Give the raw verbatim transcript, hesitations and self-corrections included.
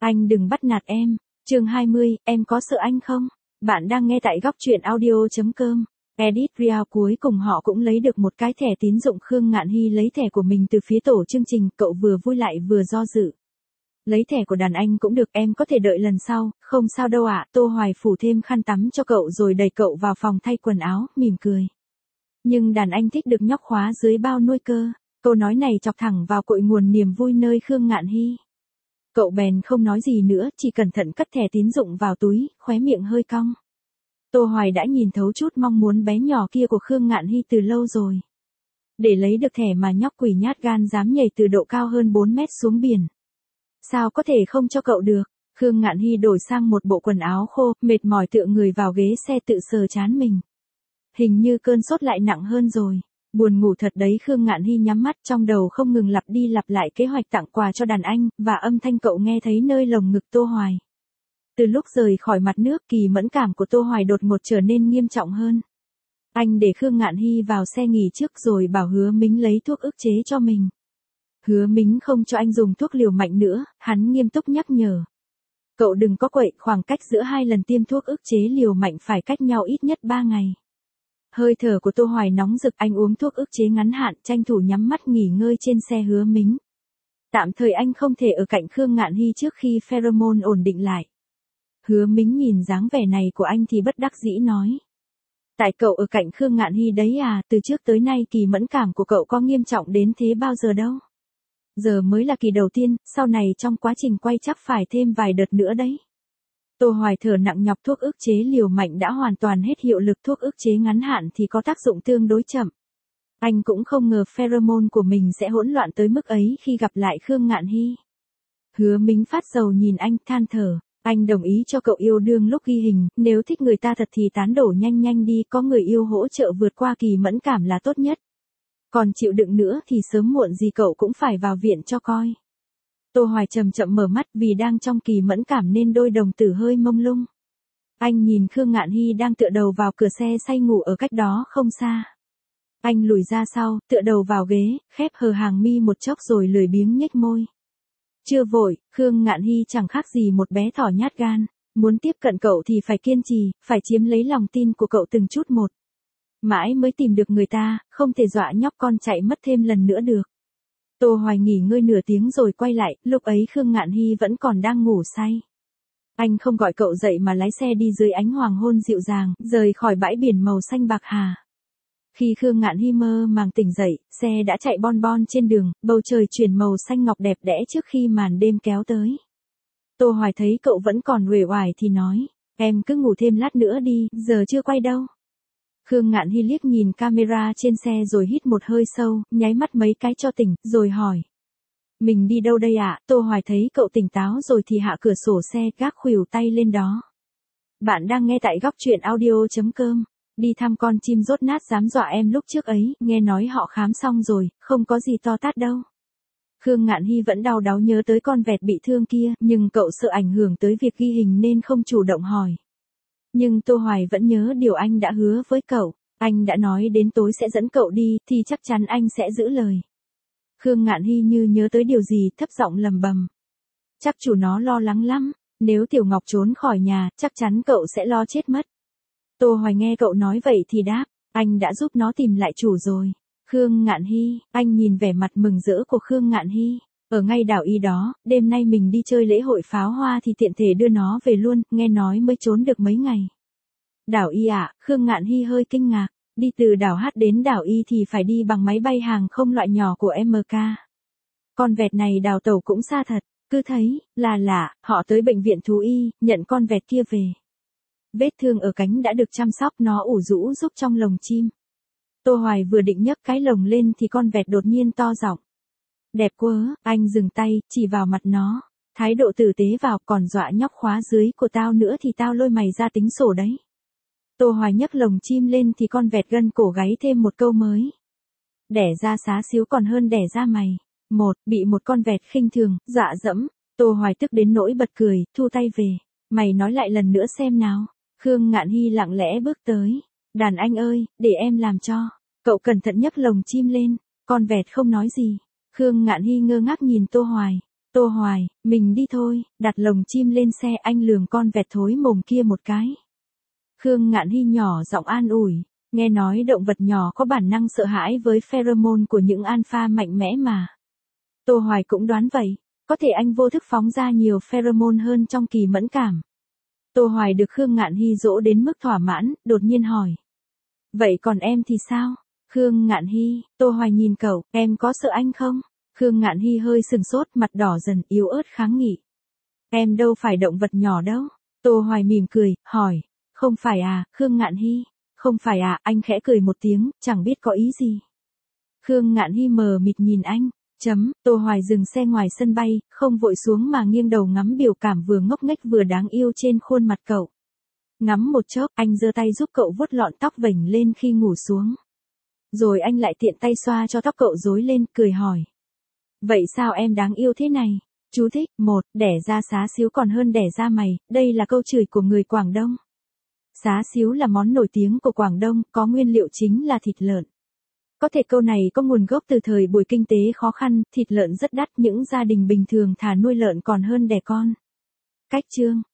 Anh đừng bắt nạt em. Chương hai mươi, em có sợ anh không? Bạn đang nghe tại góc truyện audio chấm com. Edit Real cuối cùng họ cũng lấy được một cái thẻ tín dụng. Khương Ngạn Hy lấy thẻ của mình từ phía tổ chương trình, cậu vừa vui lại vừa do dự. Lấy thẻ của đàn anh cũng được, em có thể đợi lần sau, không sao đâu ạ. Tô Hoài phủ thêm khăn tắm cho cậu rồi đẩy cậu vào phòng thay quần áo, mỉm cười. Nhưng đàn anh thích được nhóc khóa dưới bao nuôi cơ. Câu nói này chọc thẳng vào cội nguồn niềm vui nơi Khương Ngạn Hy. Cậu bèn không nói gì nữa, chỉ cẩn thận cất thẻ tín dụng vào túi, khóe miệng hơi cong. Tô Hoài đã nhìn thấu chút mong muốn bé nhỏ kia của Khương Ngạn Hy từ lâu rồi. Để lấy được thẻ mà nhóc quỷ nhát gan dám nhảy từ độ cao hơn bốn mét xuống biển. Sao có thể không cho cậu được? Khương Ngạn Hy đổi sang một bộ quần áo khô, mệt mỏi tựa người vào ghế xe tự sờ trán mình. Hình như cơn sốt lại nặng hơn rồi. Buồn ngủ thật đấy. Khương Ngạn Hy nhắm mắt, trong đầu không ngừng lặp đi lặp lại kế hoạch tặng quà cho đàn anh, và âm thanh cậu nghe thấy nơi lồng ngực Tô Hoài. Từ lúc rời khỏi mặt nước, kỳ mẫn cảm của Tô Hoài đột ngột trở nên nghiêm trọng hơn. Anh để Khương Ngạn Hy vào xe nghỉ trước rồi bảo Hứa Mính lấy thuốc ức chế cho mình. Hứa Mính không cho anh dùng thuốc liều mạnh nữa, hắn nghiêm túc nhắc nhở. Cậu đừng có quậy, khoảng cách giữa hai lần tiêm thuốc ức chế liều mạnh phải cách nhau ít nhất ba ngày. Hơi thở của Tô Hoài nóng rực, anh uống thuốc ức chế ngắn hạn, tranh thủ nhắm mắt nghỉ ngơi trên xe Hứa Mính. Tạm thời anh không thể ở cạnh Khương Ngạn Hy trước khi pheromone ổn định lại. Hứa Mính nhìn dáng vẻ này của anh thì bất đắc dĩ nói. Tại cậu ở cạnh Khương Ngạn Hy đấy à, từ trước tới nay kỳ mẫn cảm của cậu có nghiêm trọng đến thế bao giờ đâu. Giờ mới là kỳ đầu tiên, sau này trong quá trình quay chắc phải thêm vài đợt nữa đấy. Tô Hoài thở nặng nhọc. Thuốc ức chế liều mạnh đã hoàn toàn hết hiệu lực, thuốc ức chế ngắn hạn thì có tác dụng tương đối chậm. Anh cũng không ngờ pheromone của mình sẽ hỗn loạn tới mức ấy khi gặp lại Khương Ngạn Hy. Hứa Mính phát dầu nhìn anh, than thở. Anh đồng ý cho cậu yêu đương lúc ghi hình, nếu thích người ta thật thì tán đổ nhanh nhanh đi, có người yêu hỗ trợ vượt qua kỳ mẫn cảm là tốt nhất. Còn chịu đựng nữa thì sớm muộn gì cậu cũng phải vào viện cho coi. Tô Hoài chậm chậm mở mắt, vì đang trong kỳ mẫn cảm nên đôi đồng tử hơi mông lung. Anh nhìn Khương Ngạn Hy đang tựa đầu vào cửa xe say ngủ ở cách đó không xa. Anh lùi ra sau, tựa đầu vào ghế, khép hờ hàng mi một chốc rồi lười biếng nhếch môi. Chưa vội, Khương Ngạn Hy chẳng khác gì một bé thỏ nhát gan. Muốn tiếp cận cậu thì phải kiên trì, phải chiếm lấy lòng tin của cậu từng chút một. Mãi mới tìm được người ta, không thể dọa nhóc con chạy mất thêm lần nữa được. Tô Hoài nghỉ ngơi nửa tiếng rồi quay lại, lúc ấy Khương Ngạn Hy vẫn còn đang ngủ say. Anh không gọi cậu dậy mà lái xe đi dưới ánh hoàng hôn dịu dàng, rời khỏi bãi biển màu xanh bạc hà. Khi Khương Ngạn Hy mơ màng tỉnh dậy, xe đã chạy bon bon trên đường, bầu trời chuyển màu xanh ngọc đẹp đẽ trước khi màn đêm kéo tới. Tô Hoài thấy cậu vẫn còn uể oải thì nói, em cứ ngủ thêm lát nữa đi, giờ chưa quay đâu. Khương Ngạn Hy liếc nhìn camera trên xe rồi hít một hơi sâu, nháy mắt mấy cái cho tỉnh, rồi hỏi. Mình đi đâu đây ạ? Tô Hoài thấy cậu tỉnh táo rồi thì hạ cửa sổ xe, gác khuỷu tay lên đó. Bạn đang nghe tại góc truyện audio chấm com. Đi thăm con chim rốt nát dám dọa em lúc trước ấy, nghe nói họ khám xong rồi, không có gì to tát đâu. Khương Ngạn Hy vẫn đau đáu nhớ tới con vẹt bị thương kia, nhưng cậu sợ ảnh hưởng tới việc ghi hình nên không chủ động hỏi. Nhưng Tô Hoài vẫn nhớ điều anh đã hứa với cậu, anh đã nói đến tối sẽ dẫn cậu đi, thì chắc chắn anh sẽ giữ lời. Khương Ngạn Hy như nhớ tới điều gì, thấp giọng lầm bầm. Chắc chủ nó lo lắng lắm, nếu Tiểu Ngọc trốn khỏi nhà, chắc chắn cậu sẽ lo chết mất. Tô Hoài nghe cậu nói vậy thì đáp, anh đã giúp nó tìm lại chủ rồi. Khương Ngạn Hy, anh nhìn vẻ mặt mừng rỡ của Khương Ngạn Hy. Ở ngay đảo Y đó, đêm nay mình đi chơi lễ hội pháo hoa thì tiện thể đưa nó về luôn, nghe nói mới trốn được mấy ngày. Đảo Y ạ? À, Khương Ngạn Hy hơi kinh ngạc, đi từ đảo H đến đảo Y thì phải đi bằng máy bay hàng không loại nhỏ của em ca. Con vẹt này đào tẩu cũng xa thật, cứ thấy, là lạ, họ tới bệnh viện thú y, nhận con vẹt kia về. Vết thương ở cánh đã được chăm sóc, nó ủ rũ giúp trong lồng chim. Tô Hoài vừa định nhấc cái lồng lên thì con vẹt đột nhiên to giọng. Đẹp quá, anh dừng tay, chỉ vào mặt nó. Thái độ tử tế vào, còn dọa nhóc khóa dưới của tao nữa thì tao lôi mày ra tính sổ đấy. Tô Hoài nhấc lồng chim lên thì con vẹt gân cổ gáy thêm một câu mới. Đẻ ra xá xíu còn hơn đẻ ra mày. Một, bị một con vẹt khinh thường, dọa dẫm. Tô Hoài tức đến nỗi bật cười, thu tay về. Mày nói lại lần nữa xem nào. Khương Ngạn Hy lặng lẽ bước tới. Đàn anh ơi, để em làm cho. Cậu cẩn thận nhấc lồng chim lên. Con vẹt không nói gì. Khương Ngạn Hy ngơ ngác nhìn Tô Hoài. Tô Hoài, mình đi thôi, đặt lồng chim lên xe, anh lườm con vẹt thối mồm kia một cái. Khương Ngạn Hy nhỏ giọng an ủi, nghe nói động vật nhỏ có bản năng sợ hãi với pheromone của những alpha mạnh mẽ mà. Tô Hoài cũng đoán vậy, có thể anh vô thức phóng ra nhiều pheromone hơn trong kỳ mẫn cảm. Tô Hoài được Khương Ngạn Hy dỗ đến mức thỏa mãn, đột nhiên hỏi. Vậy còn em thì sao? Khương Ngạn Hy, Tô Hoài nhìn cậu, em có sợ anh không? Khương Ngạn Hy hơi sừng sốt, mặt đỏ dần, yếu ớt kháng nghị. Em đâu phải động vật nhỏ đâu. Tô Hoài mỉm cười, hỏi. Không phải à, Khương Ngạn Hy? Không phải à, anh khẽ cười một tiếng, chẳng biết có ý gì. Khương Ngạn Hy mờ mịt nhìn anh. Chấm, Tô Hoài dừng xe ngoài sân bay, không vội xuống mà nghiêng đầu ngắm biểu cảm vừa ngốc nghếch vừa đáng yêu trên khuôn mặt cậu. Ngắm một chốc, anh giơ tay giúp cậu vuốt lọn tóc vểnh lên khi ngủ xuống. Rồi anh lại tiện tay xoa cho tóc cậu rối lên, cười hỏi. Vậy sao em đáng yêu thế này? Chú thích, một, đẻ ra xá xíu còn hơn đẻ ra mày, đây là câu chửi của người Quảng Đông. Xá xíu là món nổi tiếng của Quảng Đông, có nguyên liệu chính là thịt lợn. Có thể câu này có nguồn gốc từ thời buổi kinh tế khó khăn, thịt lợn rất đắt, những gia đình bình thường thà nuôi lợn còn hơn đẻ con. Cách chương